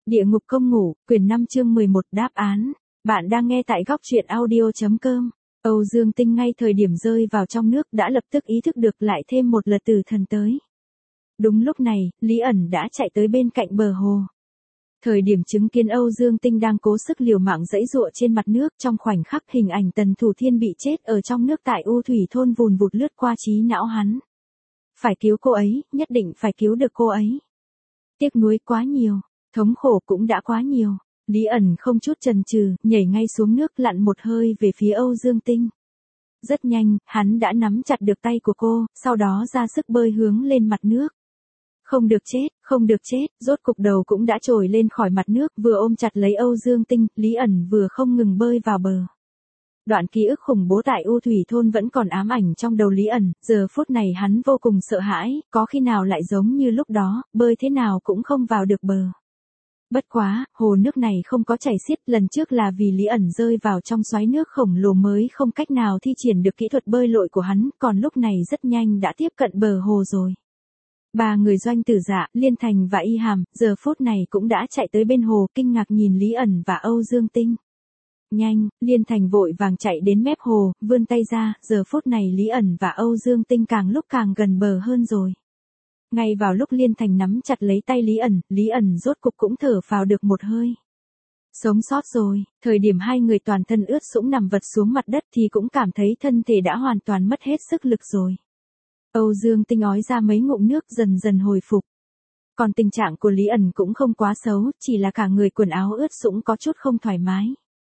Địa ngục công ngủ, quyển 5 chương 11 đáp án. Bạn đang nghe tại góc truyện audio.com. Âu Dương Tinh ngay thời điểm rơi vào trong nước đã lập tức ý thức được lại thêm một lật tử thần tới. Đúng lúc này, Lý ẩn đã chạy tới bên cạnh bờ hồ. Thời điểm chứng kiến Âu Dương Tinh đang cố sức liều mạng giãy giụa trên mặt nước, trong khoảnh khắc hình ảnh Tần Thủ Thiên bị chết ở trong nước tại U Thủy thôn vùn vụt lướt qua trí não hắn. Phải cứu cô ấy, nhất định phải cứu được cô ấy. Tiếc nuối quá nhiều, thống khổ cũng đã quá nhiều. Lý ẩn không chút chần chừ, nhảy ngay xuống nước lặn một hơi về phía Âu Dương Tinh. Rất nhanh, hắn đã nắm chặt được tay của cô, sau đó ra sức bơi hướng lên mặt nước. Không được chết, không được chết, rốt cục đầu cũng đã trồi lên khỏi mặt nước, vừa ôm chặt lấy Âu Dương Tinh, Lý ẩn vừa không ngừng bơi vào bờ. Đoạn ký ức khủng bố tại U Thủy thôn vẫn còn ám ảnh trong đầu Lý ẩn, giờ phút này hắn vô cùng sợ hãi, có khi nào lại giống như lúc đó, bơi thế nào cũng không vào được bờ. Bất quá, hồ nước này không có chảy xiết, lần trước là vì Lý ẩn rơi vào trong xoáy nước khổng lồ mới không cách nào thi triển được kỹ thuật bơi lội của hắn, còn lúc này rất nhanh đã tiếp cận bờ hồ rồi. Ba người Doanh Tử Dạ, Liên Thành và Y Hàm, giờ phút này cũng đã chạy tới bên hồ, kinh ngạc nhìn Lý ẩn và Âu Dương Tinh. Nhanh, Liên Thành vội vàng chạy đến mép hồ, vươn tay ra, giờ phút này Lý ẩn và Âu Dương Tinh càng lúc càng gần bờ hơn rồi. Ngay vào lúc Liên Thành nắm chặt lấy tay Lý ẩn rốt cục cũng thở phào được một hơi. Sống sót rồi, thời điểm hai người toàn thân ướt sũng nằm vật xuống mặt đất thì cũng cảm thấy thân thể đã hoàn toàn mất hết sức lực rồi. Âu Dương Tinh ói ra mấy ngụm nước dần dần hồi phục. Còn tình trạng của Lý ẩn cũng không quá xấu, chỉ là cả người quần áo ướt sũng có chút không thoải mái.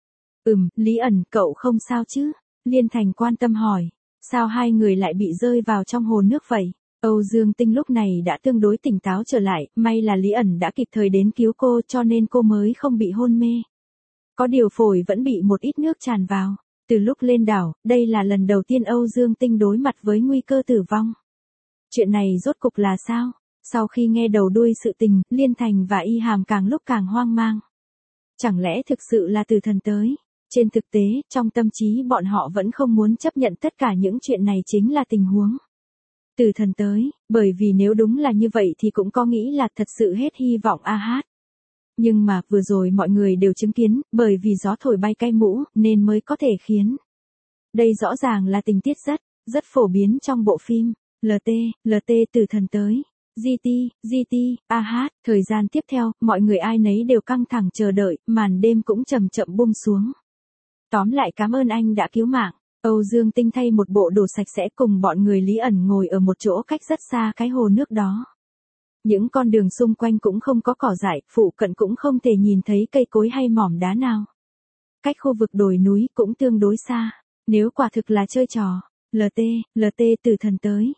Lý ẩn, cậu không sao chứ? Liên Thành quan tâm hỏi. Sao hai người lại bị rơi vào trong hồ nước vậy? Âu Dương Tinh lúc này đã tương đối tỉnh táo trở lại, may là Lý ẩn đã kịp thời đến cứu cô cho nên cô mới không bị hôn mê. Có điều phổi vẫn bị một ít nước tràn vào. Từ lúc lên đảo, đây là lần đầu tiên Âu Dương Tinh đối mặt với nguy cơ tử vong. Chuyện này rốt cục là sao? Sau khi nghe đầu đuôi sự tình, Liên Thành và Y Hàm càng lúc càng hoang mang. Chẳng lẽ thực sự là tử thần tới? Trên thực tế, trong tâm trí bọn họ vẫn không muốn chấp nhận tất cả những chuyện này chính là tình huống tử thần tới, bởi vì nếu đúng là như vậy thì cũng có nghĩ là thật sự hết hy vọng a hát. Nhưng mà vừa rồi mọi người đều chứng kiến, bởi vì gió thổi bay cái mũ, nên mới có thể khiến. Đây rõ ràng là tình tiết rất phổ biến trong bộ phim, LT tử thần tới. GT, a hát, thời gian tiếp theo, mọi người ai nấy đều căng thẳng chờ đợi, màn đêm cũng chậm chậm buông xuống. Tóm lại cảm ơn anh đã cứu mạng. Âu Dương Tinh thay một bộ đồ sạch sẽ cùng bọn người Lý ẩn ngồi ở một chỗ cách rất xa cái hồ nước đó. Những con đường xung quanh cũng không có cỏ dại, phụ cận cũng không thể nhìn thấy cây cối hay mỏm đá nào. Cách khu vực đồi núi cũng tương đối xa. Nếu quả thực là chơi trò, LT tử thần tới.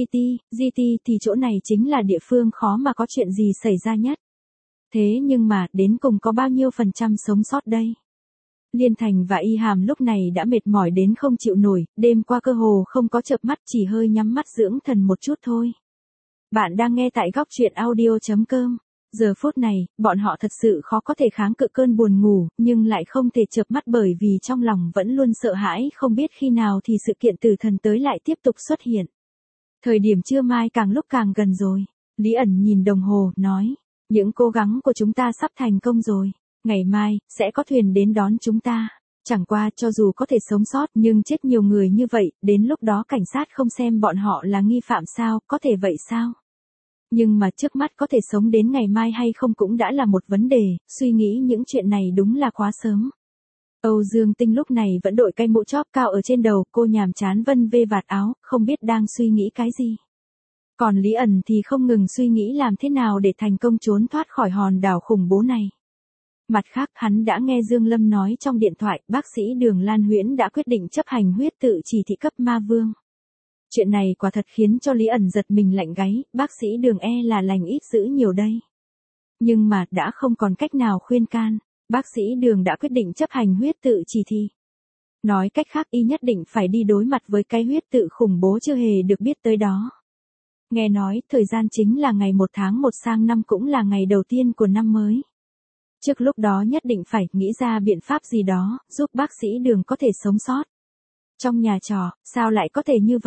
GT thì chỗ này chính là địa phương khó mà có chuyện gì xảy ra nhất. Thế nhưng mà, đến cùng có bao nhiêu % sống sót đây? Liên Thành và Y Hàm lúc này đã mệt mỏi đến không chịu nổi, đêm qua cơ hồ không có chợp mắt, chỉ hơi nhắm mắt dưỡng thần một chút thôi. Bạn đang nghe tại góc truyện audio.com. Giờ phút này, bọn họ thật sự khó có thể kháng cự cơn buồn ngủ, nhưng lại không thể chợp mắt bởi vì trong lòng vẫn luôn sợ hãi không biết khi nào thì sự kiện tử thần tới lại tiếp tục xuất hiện. Thời điểm trưa mai càng lúc càng gần rồi. Lý ẩn nhìn đồng hồ, nói. Những cố gắng của chúng ta sắp thành công rồi. Ngày mai, sẽ có thuyền đến đón chúng ta. Chẳng qua cho dù có thể sống sót nhưng chết nhiều người như vậy, đến lúc đó cảnh sát không xem bọn họ là nghi phạm sao, có thể vậy sao? Nhưng mà trước mắt có thể sống đến ngày mai hay không cũng đã là một vấn đề, suy nghĩ những chuyện này đúng là quá sớm. Âu Dương Tinh lúc này vẫn đội cái mũ chóp cao ở trên đầu, cô nhàm chán vân vê vạt áo, không biết đang suy nghĩ cái gì. Còn Lý ẩn thì không ngừng suy nghĩ làm thế nào để thành công trốn thoát khỏi hòn đảo khủng bố này. Mặt khác hắn đã nghe Dương Lâm nói trong điện thoại, bác sĩ Đường Lan Huyễn đã quyết định chấp hành huyết tự chỉ thị cấp ma vương. Chuyện này quả thật khiến cho Lý ẩn giật mình lạnh gáy, bác sĩ Đường là lành ít dữ nhiều đây. Nhưng mà đã không còn cách nào khuyên can, bác sĩ Đường đã quyết định chấp hành huyết tự chỉ thị. Nói cách khác y nhất định phải đi đối mặt với cái huyết tự khủng bố chưa hề được biết tới đó. Nghe nói, thời gian chính là ngày 1 tháng 1 sang năm cũng là ngày đầu tiên của năm mới. Trước lúc đó nhất định phải nghĩ ra biện pháp gì đó, giúp bác sĩ Đường có thể sống sót. Trong nhà trọ, sao lại có thể như vậy?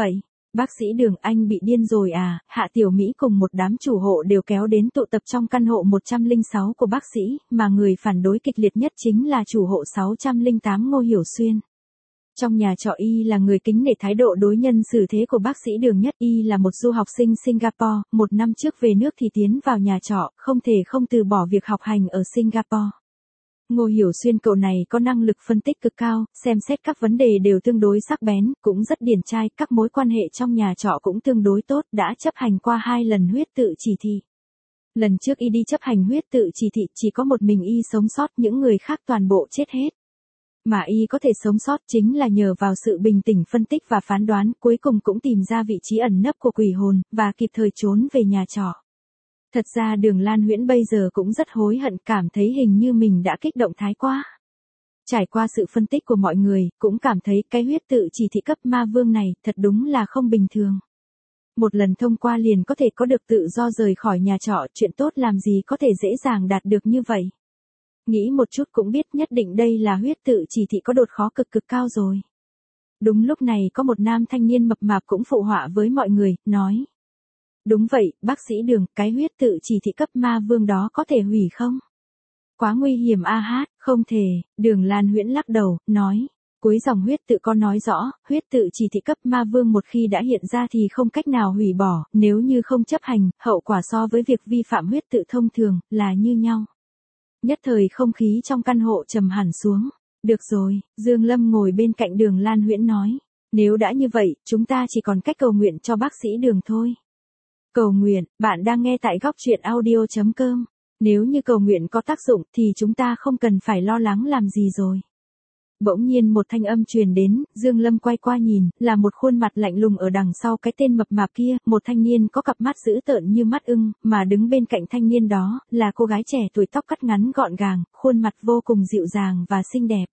Bác sĩ Đường, anh bị điên rồi à? Hạ Tiểu Mỹ cùng một đám chủ hộ đều kéo đến tụ tập trong căn hộ 106 của bác sĩ, mà người phản đối kịch liệt nhất chính là chủ hộ 608 Ngô Hiểu Xuyên. Trong nhà trọ y là người kính nể thái độ đối nhân xử thế của bác sĩ Đường nhất. Y là một du học sinh Singapore, 1 năm trước về nước thì tiến vào nhà trọ, không thể không từ bỏ việc học hành ở Singapore. Ngô Hiểu Xuyên cậu này có năng lực phân tích cực cao, xem xét các vấn đề đều tương đối sắc bén, cũng rất điển trai, các mối quan hệ trong nhà trọ cũng tương đối tốt, đã chấp hành qua 2 lần huyết tự chỉ thị. Lần trước y đi chấp hành huyết tự chỉ thị chỉ có một mình y sống sót, những người khác toàn bộ chết hết. Mà y có thể sống sót chính là nhờ vào sự bình tĩnh phân tích và phán đoán, cuối cùng cũng tìm ra vị trí ẩn nấp của quỷ hồn, và kịp thời trốn về nhà trọ. Thật ra Đường Lan Huyễn bây giờ cũng rất hối hận, cảm thấy hình như mình đã kích động thái quá. Trải qua sự phân tích của mọi người, cũng cảm thấy cái huyết tự chỉ thị cấp ma vương này thật đúng là không bình thường. Một lần thông qua liền có thể có được tự do rời khỏi nhà trọ, chuyện tốt làm gì có thể dễ dàng đạt được như vậy. Nghĩ một chút cũng biết nhất định đây là huyết tự chỉ thị có đột khó cực cực cao rồi. Đúng lúc này có một nam thanh niên mập mạp cũng phụ họa với mọi người, nói. Đúng vậy, bác sĩ Đường, cái huyết tự chỉ thị cấp ma vương đó có thể hủy không? Quá nguy hiểm a hát, không thể. Đường Lan Huyễn lắc đầu, nói. Cuối dòng huyết tự có nói rõ, huyết tự chỉ thị cấp ma vương một khi đã hiện ra thì không cách nào hủy bỏ, nếu như không chấp hành, hậu quả so với việc vi phạm huyết tự thông thường, là như nhau. Nhất thời không khí trong căn hộ trầm hẳn xuống. Được rồi, Dương Lâm ngồi bên cạnh Đường Lan Huyễn nói. Nếu đã như vậy, chúng ta chỉ còn cách cầu nguyện cho bác sĩ Đường thôi. Cầu nguyện, bạn đang nghe tại góc truyện audio.com. Nếu như cầu nguyện có tác dụng thì chúng ta không cần phải lo lắng làm gì rồi. Bỗng nhiên một thanh âm truyền đến, Dương Lâm quay qua nhìn, là một khuôn mặt lạnh lùng ở đằng sau cái tên mập mạp kia, một thanh niên có cặp mắt dữ tợn như mắt ưng, mà đứng bên cạnh thanh niên đó, là cô gái trẻ tuổi tóc cắt ngắn gọn gàng, khuôn mặt vô cùng dịu dàng và xinh đẹp.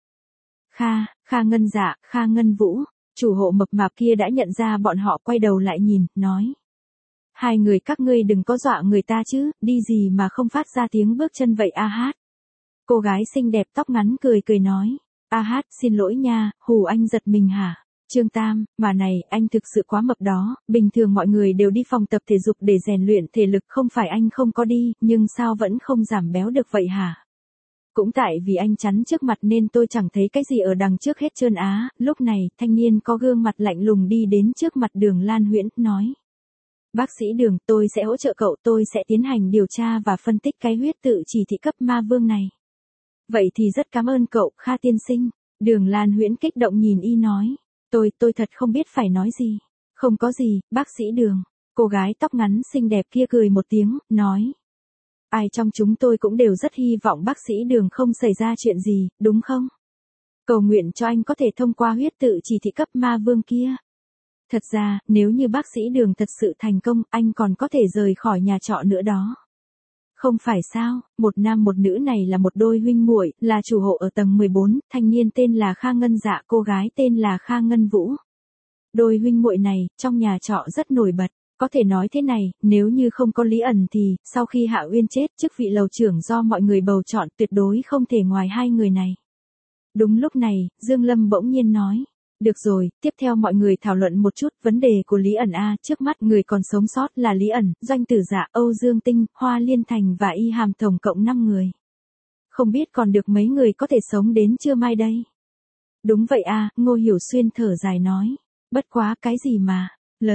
Kha Ngân Dạ, Kha Ngân Vũ, chủ hộ mập mạp kia đã nhận ra bọn họ, quay đầu lại nhìn, nói. Hai người các ngươi đừng có dọa người ta chứ, đi gì mà không phát ra tiếng bước chân vậy a hát. Cô gái xinh đẹp tóc ngắn cười cười nói. A hát, xin lỗi nha, hù anh giật mình hả? Trương Tam, mà này, anh thực sự quá mập đó, bình thường mọi người đều đi phòng tập thể dục để rèn luyện thể lực, không phải anh không có đi, nhưng sao vẫn không giảm béo được vậy hả? Cũng tại vì anh chắn trước mặt nên tôi chẳng thấy cái gì ở đằng trước hết trơn á. Lúc này, thanh niên có gương mặt lạnh lùng đi đến trước mặt Đường Lan Huyễn, nói. Bác sĩ Đường, tôi sẽ hỗ trợ cậu, tôi sẽ tiến hành điều tra và phân tích cái huyết tự chỉ thị cấp ma vương này. Vậy thì rất cảm ơn cậu, Kha tiên sinh. Đường Lan Huyễn kích động nhìn y nói. Tôi thật không biết phải nói gì. Không có gì, bác sĩ Đường. Cô gái tóc ngắn xinh đẹp kia cười một tiếng, nói. Ai trong chúng tôi cũng đều rất hy vọng bác sĩ Đường không xảy ra chuyện gì, đúng không? Cầu nguyện cho anh có thể thông qua huyết tự chỉ thị cấp ma vương kia. Thật ra, nếu như bác sĩ Đường thật sự thành công, anh còn có thể rời khỏi nhà trọ nữa đó. Không phải sao, một nam một nữ này là một đôi huynh muội, là chủ hộ ở tầng 14, thanh niên tên là Kha Ngân Dạ, cô gái tên là Kha Ngân Vũ. Đôi huynh muội này, trong nhà trọ rất nổi bật. Có thể nói thế này, nếu như không có Lý ẩn thì, sau khi Hạ Uyên chết, chức vị lầu trưởng do mọi người bầu chọn tuyệt đối không thể ngoài hai người này. Đúng lúc này, Dương Lâm bỗng nhiên nói. Được rồi, tiếp theo mọi người thảo luận một chút vấn đề của Lý ẩn a. Trước mắt người còn sống sót là Lý ẩn, Doanh Tử Dạ, Âu Dương Tinh, Hoa Liên Thành và Y Hàm, tổng cộng 5 người. Không biết còn được mấy người có thể sống đến trưa mai đây. Đúng vậy a, Ngô Hiểu Xuyên thở dài nói. Bất quá cái gì mà,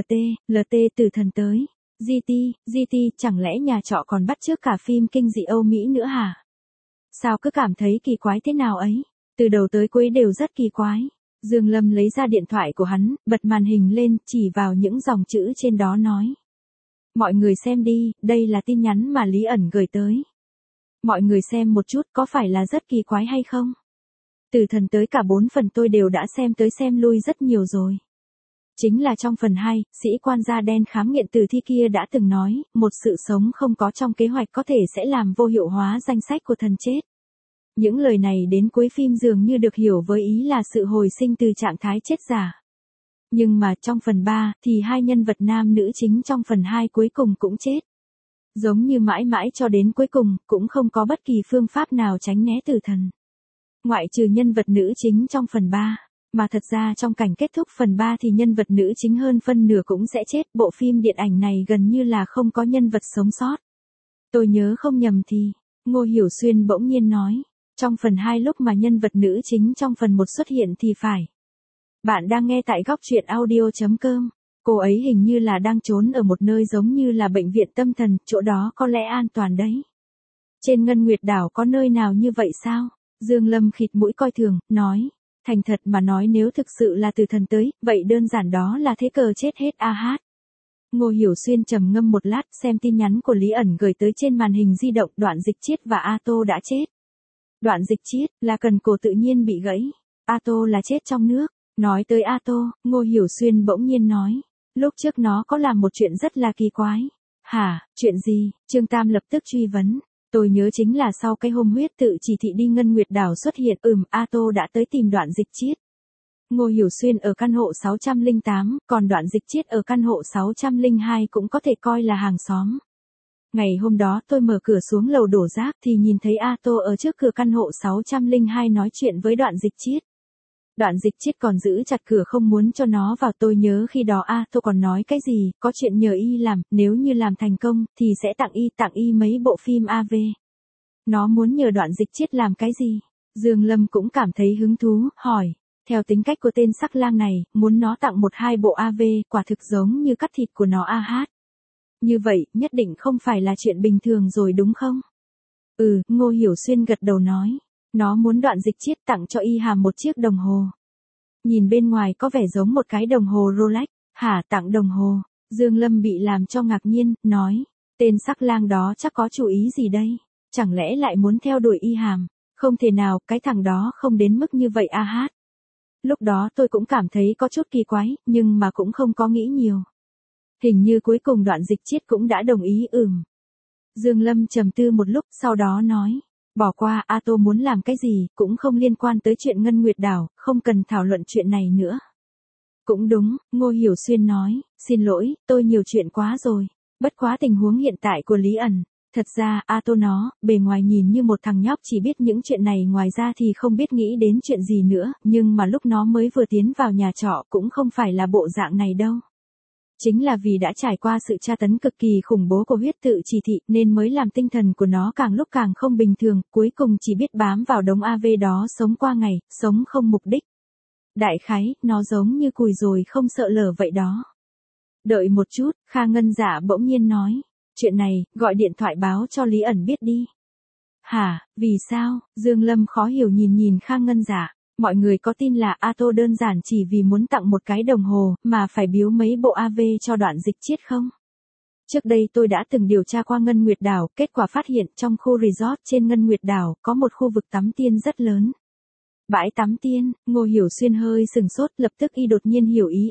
LT Tử Thần tới. GT, chẳng lẽ nhà trọ còn bắt chước cả phim kinh dị Âu Mỹ nữa hả? Sao cứ cảm thấy kỳ quái thế nào ấy? Từ đầu tới cuối đều rất kỳ quái. Dương Lâm lấy ra điện thoại của hắn, bật màn hình lên, chỉ vào những dòng chữ trên đó nói. Mọi người xem đi, đây là tin nhắn mà Lý ẩn gửi tới. Mọi người xem một chút, có phải là rất kỳ quái hay không? Từ thần tới cả 4 phần tôi đều đã xem tới xem lui rất nhiều rồi. Chính là trong phần 2, sĩ quan da đen khám nghiệm tử thi kia đã từng nói, một sự sống không có trong kế hoạch có thể sẽ làm vô hiệu hóa danh sách của thần chết. Những lời này đến cuối phim dường như được hiểu với ý là sự hồi sinh từ trạng thái chết giả. Nhưng mà trong phần 3 thì hai nhân vật nam nữ chính trong phần 2 cuối cùng cũng chết. Giống như mãi mãi cho đến cuối cùng cũng không có bất kỳ phương pháp nào tránh né tử thần. Ngoại trừ nhân vật nữ chính trong phần 3. Mà thật ra trong cảnh kết thúc phần 3 thì nhân vật nữ chính hơn phân nửa cũng sẽ chết, bộ phim điện ảnh này gần như là không có nhân vật sống sót. Tôi nhớ không nhầm thì, Ngô Hiểu Xuyên bỗng nhiên nói, trong phần 2 lúc mà nhân vật nữ chính trong phần 1 xuất hiện thì phải. Bạn đang nghe tại góc truyện audio.com. Cô ấy hình như là đang trốn ở một nơi giống như là bệnh viện tâm thần, chỗ đó có lẽ an toàn đấy. Trên Ngân Nguyệt đảo có nơi nào như vậy sao? Dương Lâm khịt mũi coi thường, nói. Thành thật mà nói, nếu thực sự là từ thần tới, vậy đơn giản đó là thế cờ chết hết a hát. Ngô Hiểu Xuyên trầm ngâm một lát, xem tin nhắn của Lý ẩn gửi tới trên màn hình di động. Đoạn Dịch Chiết và A Tô đã chết. Đoạn Dịch Chiết là cần cổ tự nhiên bị gãy. A Tô là chết trong nước. Nói tới A Tô, Ngô Hiểu Xuyên bỗng nhiên nói. Lúc trước nó có làm một chuyện rất là kỳ quái. Hả, chuyện gì? Trương Tam lập tức truy vấn. Tôi nhớ chính là sau cái hôm huyết tự chỉ thị đi Ngân Nguyệt đảo xuất hiện, A Tô đã tới tìm Đoạn Dịch Chiết. Ngô Hiểu Xuyên ở căn hộ 608, còn Đoạn Dịch Chiết ở căn hộ 602 cũng có thể coi là hàng xóm. Ngày hôm đó tôi mở cửa xuống lầu đổ rác thì nhìn thấy A Tô ở trước cửa căn hộ 602 nói chuyện với Đoạn Dịch Chiết. Đoạn Dịch Chiết còn giữ chặt cửa không muốn cho nó vào. Tôi nhớ khi đó A Tô còn nói cái gì, có chuyện nhờ y làm, nếu như làm thành công, thì sẽ tặng y mấy bộ phim AV. Nó muốn nhờ Đoạn Dịch Chiết làm cái gì? Dương Lâm cũng cảm thấy hứng thú, hỏi. Theo tính cách của tên sắc lang này, muốn nó tặng 1-2 bộ AV, quả thực giống như cắt thịt của nó a hát. Như vậy, nhất định không phải là chuyện bình thường rồi đúng không? Ngô Hiểu Xuyên gật đầu nói. Nó muốn Đoạn Dịch Chiết tặng cho y hàm một chiếc đồng hồ. Nhìn bên ngoài có vẻ giống một cái đồng hồ Rolex. Hả, tặng đồng hồ? Dương Lâm bị làm cho ngạc nhiên, nói. Tên sắc lang đó chắc có chủ ý gì đây? Chẳng lẽ lại muốn theo đuổi y hàm? Không thể nào, cái thằng đó không đến mức như vậy a hát. Lúc đó tôi cũng cảm thấy có chút kỳ quái, nhưng mà cũng không có nghĩ nhiều. Hình như cuối cùng Đoạn Dịch Chiết cũng đã đồng ý. Dương Lâm trầm tư một lúc, sau đó nói. Bỏ qua, A Tô muốn làm cái gì, cũng không liên quan tới chuyện Ngân Nguyệt đảo, không cần thảo luận chuyện này nữa. Cũng đúng, Ngô Hiểu Xuyên nói, xin lỗi, tôi nhiều chuyện quá rồi. Bất quá tình huống hiện tại của Lý ẩn. Thật ra, A Tô nó, bề ngoài nhìn như một thằng nhóc chỉ biết những chuyện này, ngoài ra thì không biết nghĩ đến chuyện gì nữa, nhưng mà lúc nó mới vừa tiến vào nhà trọ cũng không phải là bộ dạng này đâu. Chính là vì đã trải qua sự tra tấn cực kỳ khủng bố của huyết tự chỉ thị nên mới làm tinh thần của nó càng lúc càng không bình thường, cuối cùng chỉ biết bám vào đống AV đó sống qua ngày, sống không mục đích. Đại khái, nó giống như cùi rồi không sợ lở vậy đó. Đợi một chút, Kha Ngân Dạ bỗng nhiên nói. Chuyện này, gọi điện thoại báo cho Lý ẩn biết đi. Hả, vì sao? Dương Lâm khó hiểu nhìn Kha Ngân Dạ. Mọi người có tin là A Tô đơn giản chỉ vì muốn tặng một cái đồng hồ mà phải biếu mấy bộ AV cho Đoạn Dịch Chiết không? Trước đây tôi đã từng điều tra qua Ngân Nguyệt đảo, kết quả phát hiện trong khu resort trên Ngân Nguyệt đảo có một khu vực tắm tiên rất lớn. Bãi tắm tiên, Ngô Hiểu Xuyên hơi sừng sốt, lập tức y đột nhiên hiểu ý.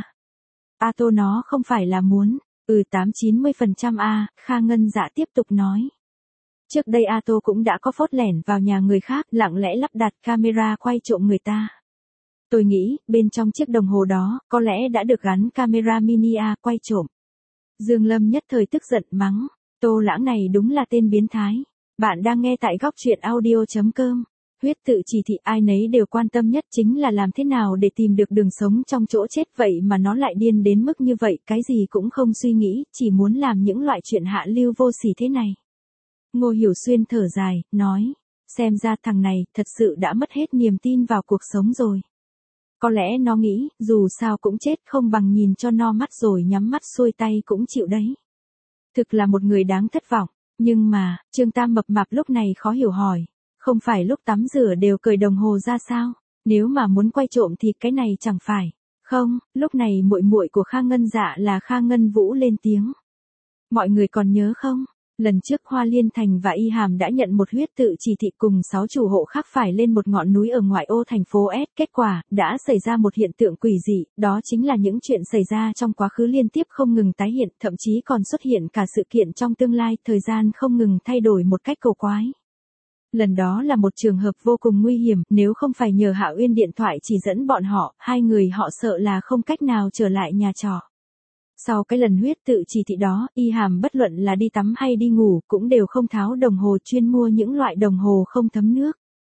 A Tô nó không phải là muốn. 80-90% Kha Ngân Dạ tiếp tục nói. Trước đây A Tô cũng đã có phốt lẻn vào nhà người khác, lặng lẽ lắp đặt camera quay trộm người ta. Tôi nghĩ, bên trong chiếc đồng hồ đó, có lẽ đã được gắn camera mini quay trộm. Dương Lâm nhất thời tức giận mắng. Tô Lãng này đúng là tên biến thái. Bạn đang nghe tại góc truyện audio.com. Huyết tự chỉ thị ai nấy đều quan tâm nhất chính là làm thế nào để tìm được đường sống trong chỗ chết, vậy mà nó lại điên đến mức như vậy, cái gì cũng không suy nghĩ, chỉ muốn làm những loại chuyện hạ lưu vô sỉ thế này. Ngô Hiểu Xuyên thở dài, nói, xem ra thằng này thật sự đã mất hết niềm tin vào cuộc sống rồi. Có lẽ nó nghĩ, dù sao cũng chết không bằng nhìn cho no mắt rồi nhắm mắt xuôi tay cũng chịu đấy. Thực là một người đáng thất vọng, nhưng mà, Trương Tam mập mạp lúc này khó hiểu hỏi. Không phải lúc tắm rửa đều cởi đồng hồ ra sao? Nếu mà muốn quay trộm thì cái này chẳng phải. Không, lúc này muội muội của Kha Ngân Dạ là Kha Ngân Vũ lên tiếng. Mọi người còn nhớ không? Lần trước Hoa Liên Thành và Y Hàm đã nhận một huyết tự chỉ thị cùng 6 chủ hộ khác phải lên một ngọn núi ở ngoại ô thành phố S. Kết quả, đã xảy ra một hiện tượng quỷ dị, đó chính là những chuyện xảy ra trong quá khứ liên tiếp không ngừng tái hiện, thậm chí còn xuất hiện cả sự kiện trong tương lai, thời gian không ngừng thay đổi một cách cầu quái. Lần đó là một trường hợp vô cùng nguy hiểm, nếu không phải nhờ Hạ Uyên điện thoại chỉ dẫn bọn họ, hai người họ sợ là không cách nào trở lại nhà trọ. Sau cái lần huyết tự chỉ thị đó, Y Hàm bất luận là đi tắm hay đi ngủ cũng đều không tháo đồng hồ, chuyên mua những loại đồng hồ không thấm nước.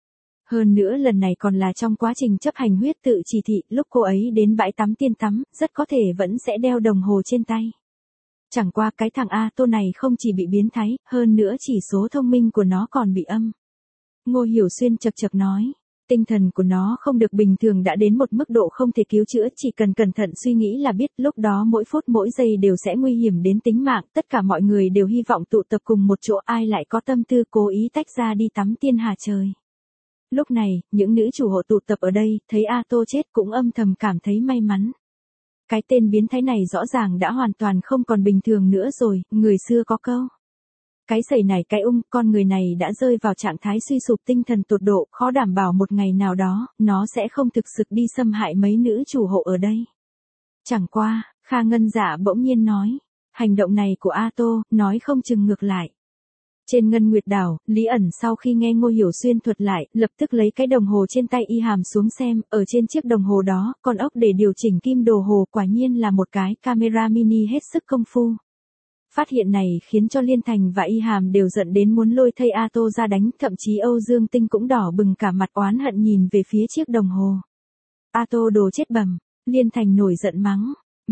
Hơn nữa lần này còn là trong quá trình chấp hành huyết tự chỉ thị, lúc cô ấy đến bãi tắm tiên tắm, rất có thể vẫn sẽ đeo đồng hồ trên tay. Chẳng qua cái thằng A Tô này không chỉ bị biến thái, hơn nữa chỉ số thông minh của nó còn bị âm. Ngô Hiểu Xuyên chật chật nói, tinh thần của nó không được bình thường đã đến một mức độ không thể cứu chữa, chỉ cần cẩn thận suy nghĩ là biết, lúc đó mỗi phút mỗi giây đều sẽ nguy hiểm đến tính mạng, tất cả mọi người đều hy vọng tụ tập cùng một chỗ, ai lại có tâm tư cố ý tách ra đi tắm tiên hà trời. Lúc này, những nữ chủ hộ tụ tập ở đây, thấy A Tô chết cũng âm thầm cảm thấy may mắn. Cái tên biến thái này rõ ràng đã hoàn toàn không còn bình thường nữa rồi, người xưa có câu. Cái sẩy này cái con người này đã rơi vào trạng thái suy sụp tinh thần tột độ, khó đảm bảo một ngày nào đó, nó sẽ không thực sự đi xâm hại mấy nữ chủ hộ ở đây. Chẳng qua, Kha Ngân Dạ bỗng nhiên nói, hành động này của A Tô, nói không chừng ngược lại. Trên Ngân Nguyệt Đảo, Lý ẩn sau khi nghe Ngô Hiểu Xuyên thuật lại, lập tức lấy cái đồng hồ trên tay Y Hàm xuống xem, ở trên chiếc đồng hồ đó, con ốc để điều chỉnh kim đồ hồ, quả nhiên là một cái camera mini hết sức công phu. Phát hiện này khiến cho Liên Thành và Y Hàm đều giận đến muốn lôi thây A Tô ra đánh, thậm chí Âu Dương Tinh cũng đỏ bừng cả mặt oán hận nhìn về phía chiếc đồng hồ. A Tô đồ chết bầm, Liên Thành nổi giận mắng,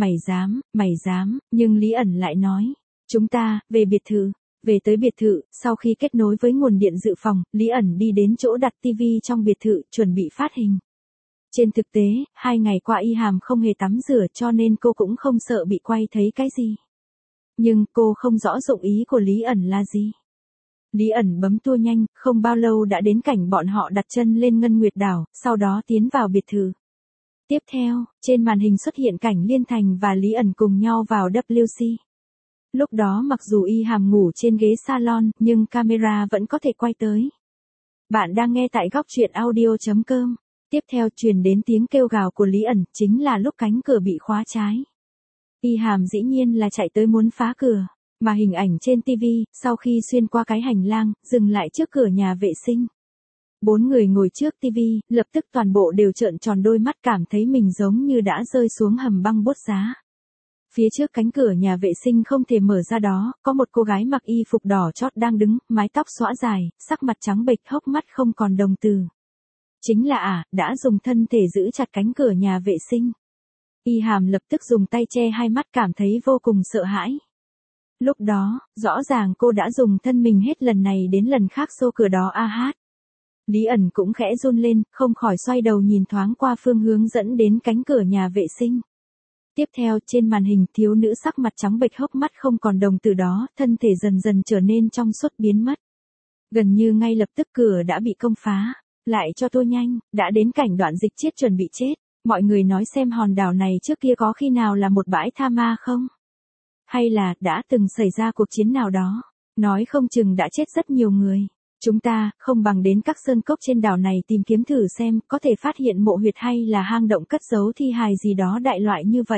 mày dám, nhưng Lý ẩn lại nói, chúng ta, về biệt thự. Về tới biệt thự, sau khi kết nối với nguồn điện dự phòng, Lý ẩn đi đến chỗ đặt tivi trong biệt thự, chuẩn bị phát hình. Trên thực tế, 2 ngày qua Y Hàm không hề tắm rửa cho nên cô cũng không sợ bị quay thấy cái gì. Nhưng cô không rõ dụng ý của Lý ẩn là gì. Lý ẩn bấm tua nhanh, không bao lâu đã đến cảnh bọn họ đặt chân lên Ngân Nguyệt Đảo, sau đó tiến vào biệt thự. Tiếp theo, trên màn hình xuất hiện cảnh Liên Thành và Lý ẩn cùng nhau vào WC. Lúc đó mặc dù Y Hàm ngủ trên ghế salon, nhưng camera vẫn có thể quay tới. Bạn đang nghe tại góc truyện audio.com. Tiếp theo truyền đến tiếng kêu gào của Lý ẩn, chính là lúc cánh cửa bị khóa trái. Y Hàm dĩ nhiên là chạy tới muốn phá cửa, mà hình ảnh trên TV, sau khi xuyên qua cái hành lang, dừng lại trước cửa nhà vệ sinh. 4 người ngồi trước TV, lập tức toàn bộ đều trợn tròn đôi mắt, cảm thấy mình giống như đã rơi xuống hầm băng bốt giá. Phía trước cánh cửa nhà vệ sinh không thể mở ra đó, có một cô gái mặc y phục đỏ chót đang đứng, mái tóc xõa dài, sắc mặt trắng bệch, hốc mắt không còn đồng từ. Chính là đã dùng thân thể giữ chặt cánh cửa nhà vệ sinh. Y Hàm lập tức dùng tay che hai mắt, cảm thấy vô cùng sợ hãi. Lúc đó, rõ ràng cô đã dùng thân mình hết lần này đến lần khác xô cửa đó hát. Lý ẩn cũng khẽ run lên, không khỏi xoay đầu nhìn thoáng qua phương hướng dẫn đến cánh cửa nhà vệ sinh. Tiếp theo, trên màn hình thiếu nữ sắc mặt trắng bệch, hốc mắt không còn đồng từ đó, thân thể dần dần trở nên trong suốt biến mất. Gần như ngay lập tức cửa đã bị công phá. Lại cho tôi nhanh, đã đến cảnh Đoạn Dịch Chiết chuẩn bị chết. Mọi người nói xem hòn đảo này trước kia có khi nào là một bãi tha ma không? Hay là đã từng xảy ra cuộc chiến nào đó? Nói không chừng đã chết rất nhiều người. Chúng ta không bằng đến các sơn cốc trên đảo này tìm kiếm thử xem, có thể phát hiện mộ huyệt hay là hang động cất giấu thi hài gì đó đại loại như vậy.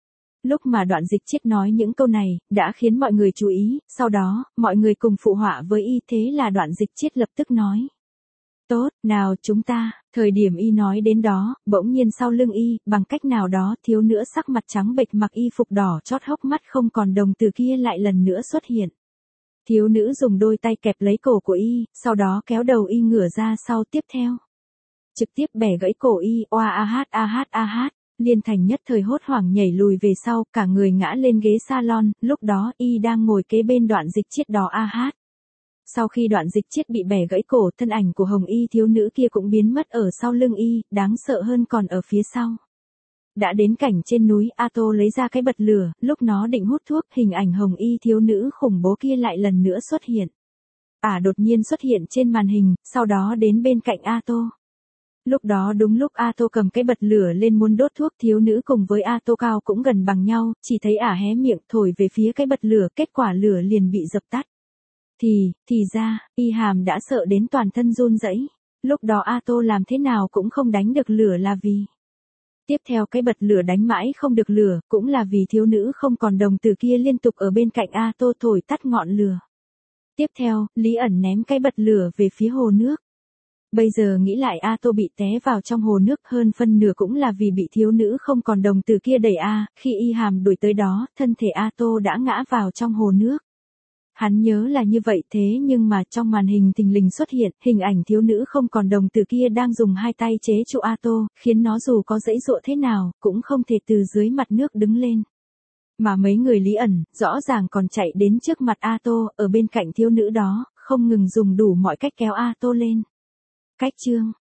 Lúc mà Đoạn Dịch Chiết nói những câu này, đã khiến mọi người chú ý, sau đó, mọi người cùng phụ họa với y, thế là Đoạn Dịch Chiết lập tức nói. Tốt, nào chúng ta, thời điểm y nói đến đó, bỗng nhiên sau lưng y, bằng cách nào đó, thiếu nữ sắc mặt trắng bệch mặc y phục đỏ chót, hốc mắt không còn đồng từ kia lại lần nữa xuất hiện. Thiếu nữ dùng đôi tay kẹp lấy cổ của y, sau đó kéo đầu y ngửa ra sau, tiếp theo. Trực tiếp bẻ gãy cổ y, hát. Liên Thành nhất thời hốt hoảng nhảy lùi về sau, cả người ngã lên ghế salon, lúc đó y đang ngồi kế bên Đoạn Dịch Chiết đó hát. Sau khi Đoạn Dịch Chiết bị bẻ gãy cổ, thân ảnh của hồng y thiếu nữ kia cũng biến mất ở sau lưng y, đáng sợ hơn còn ở phía sau. Đã đến cảnh trên núi, A Tô lấy ra cái bật lửa, lúc nó định hút thuốc, hình ảnh hồng y thiếu nữ khủng bố kia lại lần nữa xuất hiện. Đột nhiên xuất hiện trên màn hình, sau đó đến bên cạnh A Tô. Lúc đó đúng lúc A Tô cầm cái bật lửa lên muốn đốt thuốc, thiếu nữ cùng với A Tô cao cũng gần bằng nhau, chỉ thấy hé miệng thổi về phía cái bật lửa, kết quả lửa liền bị dập tắt. Thì ra, Y Hàm đã sợ đến toàn thân run rẩy. Lúc đó A Tô làm thế nào cũng không đánh được lửa là vì. Tiếp theo cái bật lửa đánh mãi không được lửa, cũng là vì thiếu nữ không còn đồng từ kia liên tục ở bên cạnh A Tô thổi tắt ngọn lửa. Tiếp theo, Lý ẩn ném cái bật lửa về phía hồ nước. Bây giờ nghĩ lại A Tô bị té vào trong hồ nước, hơn phân nửa cũng là vì bị thiếu nữ không còn đồng từ kia đẩy khi Y Hàm đuổi tới đó, thân thể A Tô đã ngã vào trong hồ nước. Hắn nhớ là như vậy thế nhưng mà trong màn hình thình lình xuất hiện hình ảnh thiếu nữ không còn đồng tử kia đang dùng hai tay chế trụ Ato, khiến nó dù có giãy giụa thế nào, cũng không thể từ dưới mặt nước đứng lên. Mà mấy người Lý ẩn, rõ ràng còn chạy đến trước mặt Ato, ở bên cạnh thiếu nữ đó, không ngừng dùng đủ mọi cách kéo Ato lên. Cách chương